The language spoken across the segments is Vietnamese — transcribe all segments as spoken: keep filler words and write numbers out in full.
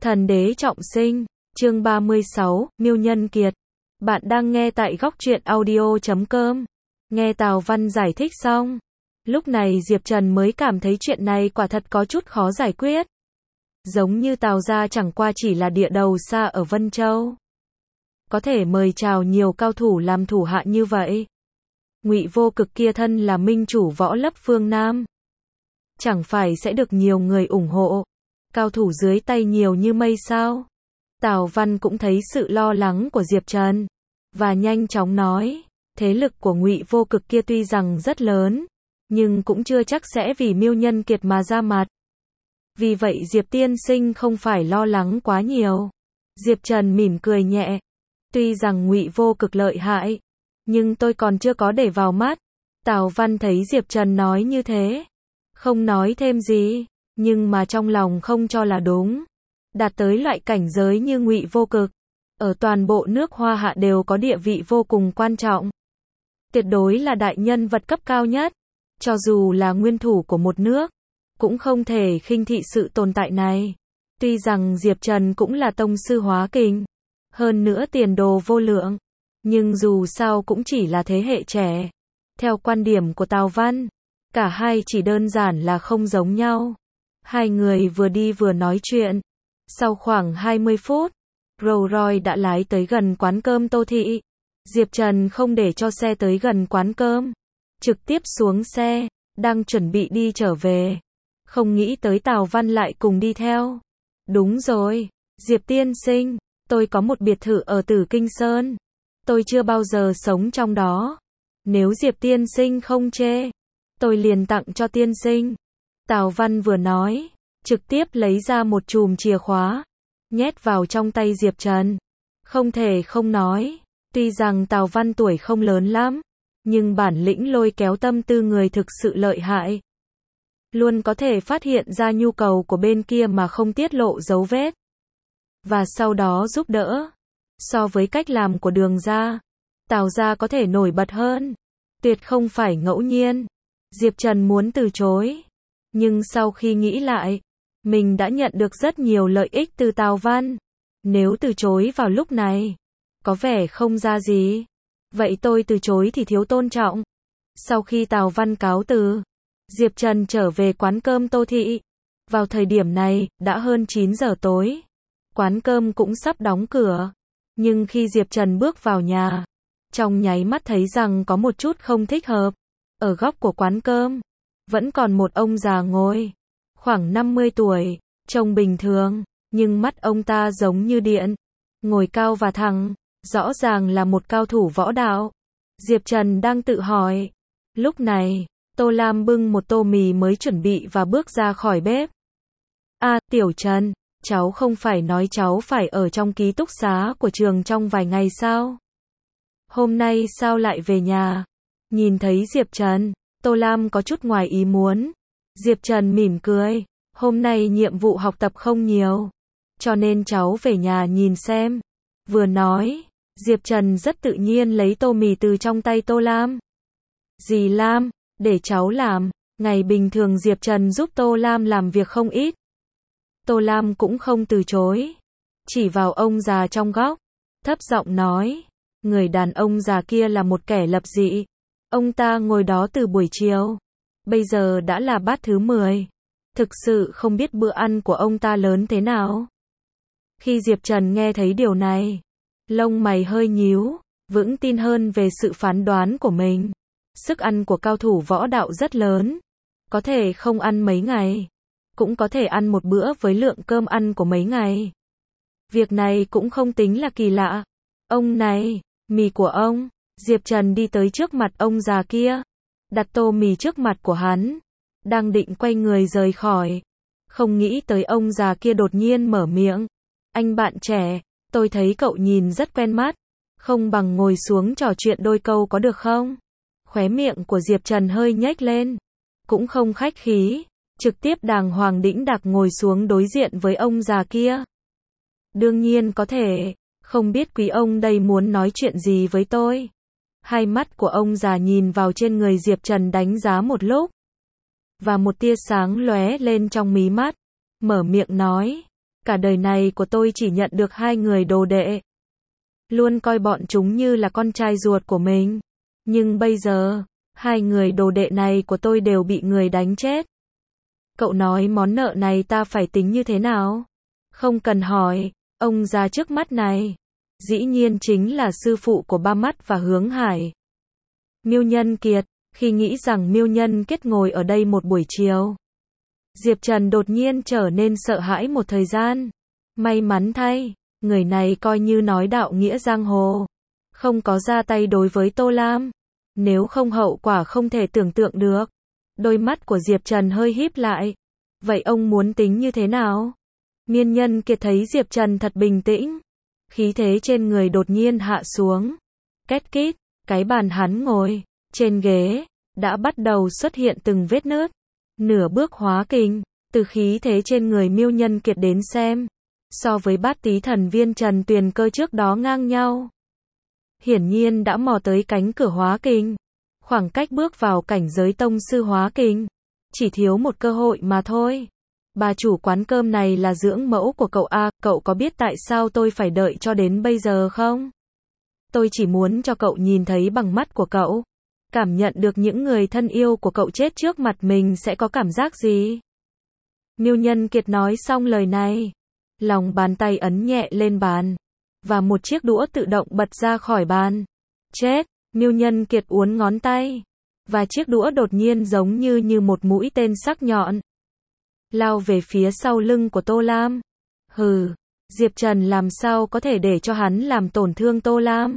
Thần đế trọng sinh, chương ba mươi sáu, Miêu Nhân Kiệt. Bạn đang nghe tại góc truyện audio chấm com. Nghe Tào Văn giải thích xong, lúc này Diệp Trần mới cảm thấy chuyện này quả thật có chút khó giải quyết. Giống như Tào gia chẳng qua chỉ là địa đầu xa ở Vân Châu. Có thể mời chào nhiều cao thủ làm thủ hạ như vậy. Ngụy Vô Cực kia thân là minh chủ võ lấp phương Nam. Chẳng phải sẽ được nhiều người ủng hộ. Cao thủ dưới tay nhiều như mây sao? Tào Văn cũng thấy sự lo lắng của Diệp Trần. Và nhanh chóng nói, thế lực của Ngụy Vô Cực kia tuy rằng rất lớn, nhưng cũng chưa chắc sẽ vì Miêu Nhân Kiệt mà ra mặt. Vì vậy Diệp tiên sinh không phải lo lắng quá nhiều. Diệp Trần mỉm cười nhẹ. Tuy rằng Ngụy Vô Cực lợi hại, nhưng tôi còn chưa có để vào mắt. Tào Văn thấy Diệp Trần nói như thế, không nói thêm gì, nhưng mà trong lòng không cho là đúng. Đạt tới loại cảnh giới như Ngụy Vô Cực, ở toàn bộ nước Hoa Hạ đều có địa vị vô cùng quan trọng. Tuyệt đối là đại nhân vật cấp cao nhất. Cho dù là nguyên thủ của một nước, cũng không thể khinh thị sự tồn tại này. Tuy rằng Diệp Trần cũng là tông sư hóa kình, hơn nữa tiền đồ vô lượng, nhưng dù sao cũng chỉ là thế hệ trẻ. Theo quan điểm của Tào Văn, cả hai chỉ đơn giản là không giống nhau. Hai người vừa đi vừa nói chuyện. Sau khoảng hai mươi phút, Rolls Royce đã lái tới gần quán cơm Tô Thị. Diệp Trần không để cho xe tới gần quán cơm, trực tiếp xuống xe, đang chuẩn bị đi trở về. Không nghĩ tới Tào Văn lại cùng đi theo. Đúng rồi, Diệp tiên sinh, tôi có một biệt thự ở Tử Kinh Sơn. Tôi chưa bao giờ sống trong đó. Nếu Diệp tiên sinh không chê, tôi liền tặng cho tiên sinh. Tào Văn vừa nói, trực tiếp lấy ra một chùm chìa khóa, nhét vào trong tay Diệp Trần. Không thể không nói, tuy rằng Tào Văn tuổi không lớn lắm, nhưng bản lĩnh lôi kéo tâm tư người thực sự lợi hại. Luôn có thể phát hiện ra nhu cầu của bên kia mà không tiết lộ dấu vết. Và sau đó giúp đỡ. So với cách làm của Đường gia, Tào gia có thể nổi bật hơn. Tuyệt không phải ngẫu nhiên. Diệp Trần muốn từ chối. Nhưng sau khi nghĩ lại, mình đã nhận được rất nhiều lợi ích từ Tào Văn. Nếu từ chối vào lúc này, có vẻ không ra gì. Vậy tôi từ chối thì thiếu tôn trọng. Sau khi Tào Văn cáo từ, Diệp Trần trở về quán cơm Tô Thị. Vào thời điểm này, đã hơn chín giờ tối. Quán cơm cũng sắp đóng cửa. Nhưng khi Diệp Trần bước vào nhà, trong nháy mắt thấy rằng có một chút không thích hợp. Ở góc của quán cơm, vẫn còn một ông già ngồi. Khoảng năm mươi tuổi, trông bình thường, nhưng mắt ông ta giống như điện. Ngồi cao và thẳng, rõ ràng là một cao thủ võ đạo. Diệp Trần đang tự hỏi. Lúc này, Tô Lam bưng một tô mì mới chuẩn bị và bước ra khỏi bếp. À, Tiểu Trần, cháu không phải nói cháu phải ở trong ký túc xá của trường trong vài ngày sao? Hôm nay sao lại về nhà? Nhìn thấy Diệp Trần, Tô Lam có chút ngoài ý muốn. Diệp Trần mỉm cười, hôm nay nhiệm vụ học tập không nhiều, cho nên cháu về nhà nhìn xem. Vừa nói, Diệp Trần rất tự nhiên lấy tô mì từ trong tay Tô Lam. Dì Lam, để cháu làm. Ngày bình thường Diệp Trần giúp Tô Lam làm việc không ít. Tô Lam cũng không từ chối. Chỉ vào ông già trong góc, thấp giọng nói, người đàn ông già kia là một kẻ lập dị. Ông ta ngồi đó từ buổi chiều, bây giờ đã là bát thứ mười. Thực sự không biết bữa ăn của ông ta lớn thế nào. Khi Diệp Trần nghe thấy điều này, lông mày hơi nhíu, vững tin hơn về sự phán đoán của mình. Sức ăn của cao thủ võ đạo rất lớn. Có thể không ăn mấy ngày, cũng có thể ăn một bữa với lượng cơm ăn của mấy ngày. Việc này cũng không tính là kỳ lạ. Ông này, mì của ông. Diệp Trần đi tới trước mặt ông già kia, đặt tô mì trước mặt của hắn, đang định quay người rời khỏi. Không nghĩ tới ông già kia đột nhiên mở miệng. Anh bạn trẻ, tôi thấy cậu nhìn rất quen mắt. Không bằng ngồi xuống trò chuyện đôi câu có được không? Khóe miệng của Diệp Trần hơi nhếch lên. Cũng không khách khí, trực tiếp đàng hoàng đĩnh đạc ngồi xuống đối diện với ông già kia. Đương nhiên có thể, không biết quý ông đây muốn nói chuyện gì với tôi. Hai mắt của ông già nhìn vào trên người Diệp Trần đánh giá một lúc. Và một tia sáng lóe lên trong mí mắt. Mở miệng nói. Cả đời này của tôi chỉ nhận được hai người đồ đệ. Luôn coi bọn chúng như là con trai ruột của mình. Nhưng bây giờ, hai người đồ đệ này của tôi đều bị người đánh chết. Cậu nói món nợ này ta phải tính như thế nào? Không cần hỏi, ông già trước mắt này, dĩ nhiên chính là sư phụ của Ba Mắt và Hướng Hải. Miêu Nhân Kiệt, khi nghĩ rằng Miêu Nhân Kiệt ngồi ở đây một buổi chiều, Diệp Trần đột nhiên trở nên sợ hãi một thời gian. May mắn thay, người này coi như nói đạo nghĩa giang hồ, không có ra tay đối với Tô Lam. Nếu không hậu quả không thể tưởng tượng được. Đôi mắt của Diệp Trần hơi híp lại. Vậy ông muốn tính như thế nào? Miên Nhân Kiệt thấy Diệp Trần thật bình tĩnh. Khí thế trên người đột nhiên hạ xuống. Két kít, cái bàn hắn ngồi, trên ghế, đã bắt đầu xuất hiện từng vết nứt. Nửa bước hóa kình, từ khí thế trên người Miêu Nhân Kiệt đến xem. So với bát tí thần viên Trần Tuyền Cơ trước đó ngang nhau. Hiển nhiên đã mò tới cánh cửa hóa kình. Khoảng cách bước vào cảnh giới tông sư hóa kình. Chỉ thiếu một cơ hội mà thôi. Bà chủ quán cơm này là dưỡng mẫu của cậu à, cậu có biết tại sao tôi phải đợi cho đến bây giờ không? Tôi chỉ muốn cho cậu nhìn thấy bằng mắt của cậu. Cảm nhận được những người thân yêu của cậu chết trước mặt mình sẽ có cảm giác gì? Miêu Nhân Kiệt nói xong lời này. Lòng bàn tay ấn nhẹ lên bàn. Và một chiếc đũa tự động bật ra khỏi bàn. Chết, Miêu Nhân Kiệt uốn ngón tay. Và chiếc đũa đột nhiên giống như như một mũi tên sắc nhọn. Lao về phía sau lưng của Tô Lam. Hừ, Diệp Trần làm sao có thể để cho hắn làm tổn thương Tô Lam.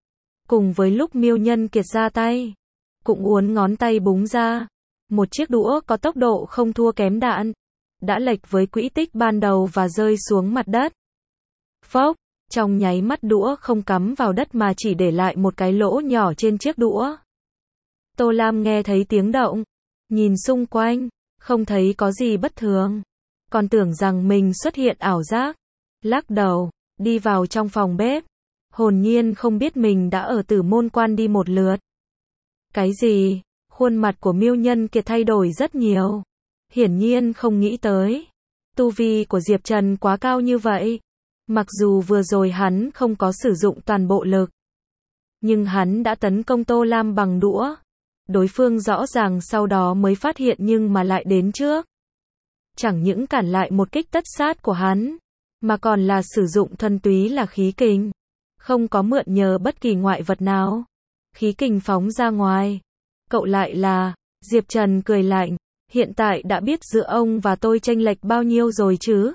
Cùng với lúc Miêu Nhân Kiệt ra tay, cũng uốn ngón tay búng ra. Một chiếc đũa có tốc độ không thua kém đạn. Đã lệch với quỹ tích ban đầu và rơi xuống mặt đất. Phốc, trong nháy mắt đũa không cắm vào đất mà chỉ để lại một cái lỗ nhỏ trên chiếc đũa. Tô Lam nghe thấy tiếng động, nhìn xung quanh, không thấy có gì bất thường. Còn tưởng rằng mình xuất hiện ảo giác. Lắc đầu, đi vào trong phòng bếp. Hồn nhiên không biết mình đã ở Tử Môn Quan đi một lượt. Cái gì? Khuôn mặt của Miêu Nhân Kiệt thay đổi rất nhiều. Hiển nhiên không nghĩ tới. Tu vi của Diệp Trần quá cao như vậy. Mặc dù vừa rồi hắn không có sử dụng toàn bộ lực. Nhưng hắn đã tấn công Tô Lam bằng đũa. Đối phương rõ ràng sau đó mới phát hiện nhưng mà lại đến trước. Chẳng những cản lại một kích tất sát của hắn. Mà còn là sử dụng thuần túy là khí kình. Không có mượn nhờ bất kỳ ngoại vật nào. Khí kình phóng ra ngoài. Cậu lại là... Diệp Trần cười lạnh. Hiện tại đã biết giữa ông và tôi chênh lệch bao nhiêu rồi chứ?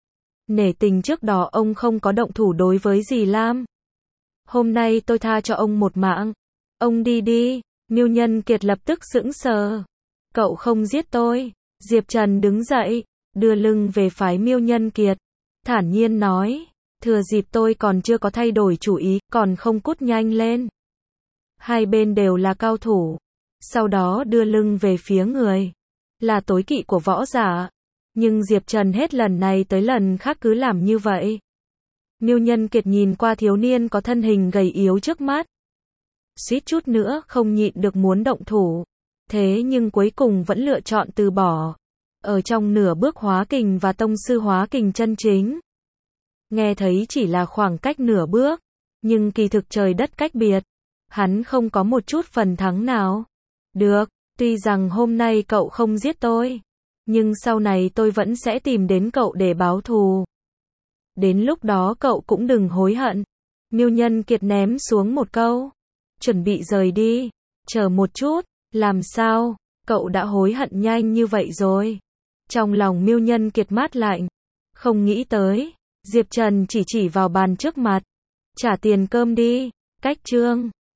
Nể tình trước đó ông không có động thủ đối với dì Lam. Hôm nay tôi tha cho ông một mạng. Ông đi đi. Miêu Nhân Kiệt lập tức sững sờ. Cậu không giết tôi. Diệp Trần đứng dậy, đưa lưng về phái Miêu Nhân Kiệt. Thản nhiên nói. Thừa dịp tôi còn chưa có thay đổi chủ ý, còn không cút nhanh lên. Hai bên đều là cao thủ. Sau đó đưa lưng về phía người. Là tối kỵ của võ giả. Nhưng Diệp Trần hết lần này tới lần khác cứ làm như vậy. Miêu Nhân Kiệt nhìn qua thiếu niên có thân hình gầy yếu trước mắt. Suýt chút nữa không nhịn được muốn động thủ. Thế nhưng cuối cùng vẫn lựa chọn từ bỏ. Ở trong nửa bước hóa kình và tông sư hóa kình chân chính. Nghe thấy chỉ là khoảng cách nửa bước. Nhưng kỳ thực trời đất cách biệt. Hắn không có một chút phần thắng nào. Được, tuy rằng hôm nay cậu không giết tôi. Nhưng sau này tôi vẫn sẽ tìm đến cậu để báo thù. Đến lúc đó cậu cũng đừng hối hận. Miêu Nhân Kiệt ném xuống một câu. Chuẩn bị rời đi. Chờ một chút. Làm sao? Cậu đã hối hận nhanh như vậy rồi. Trong lòng Miêu Nhân Kiệt mát lạnh. Không nghĩ tới. Diệp Trần chỉ chỉ vào bàn trước mặt. Trả tiền cơm đi. Cách chương.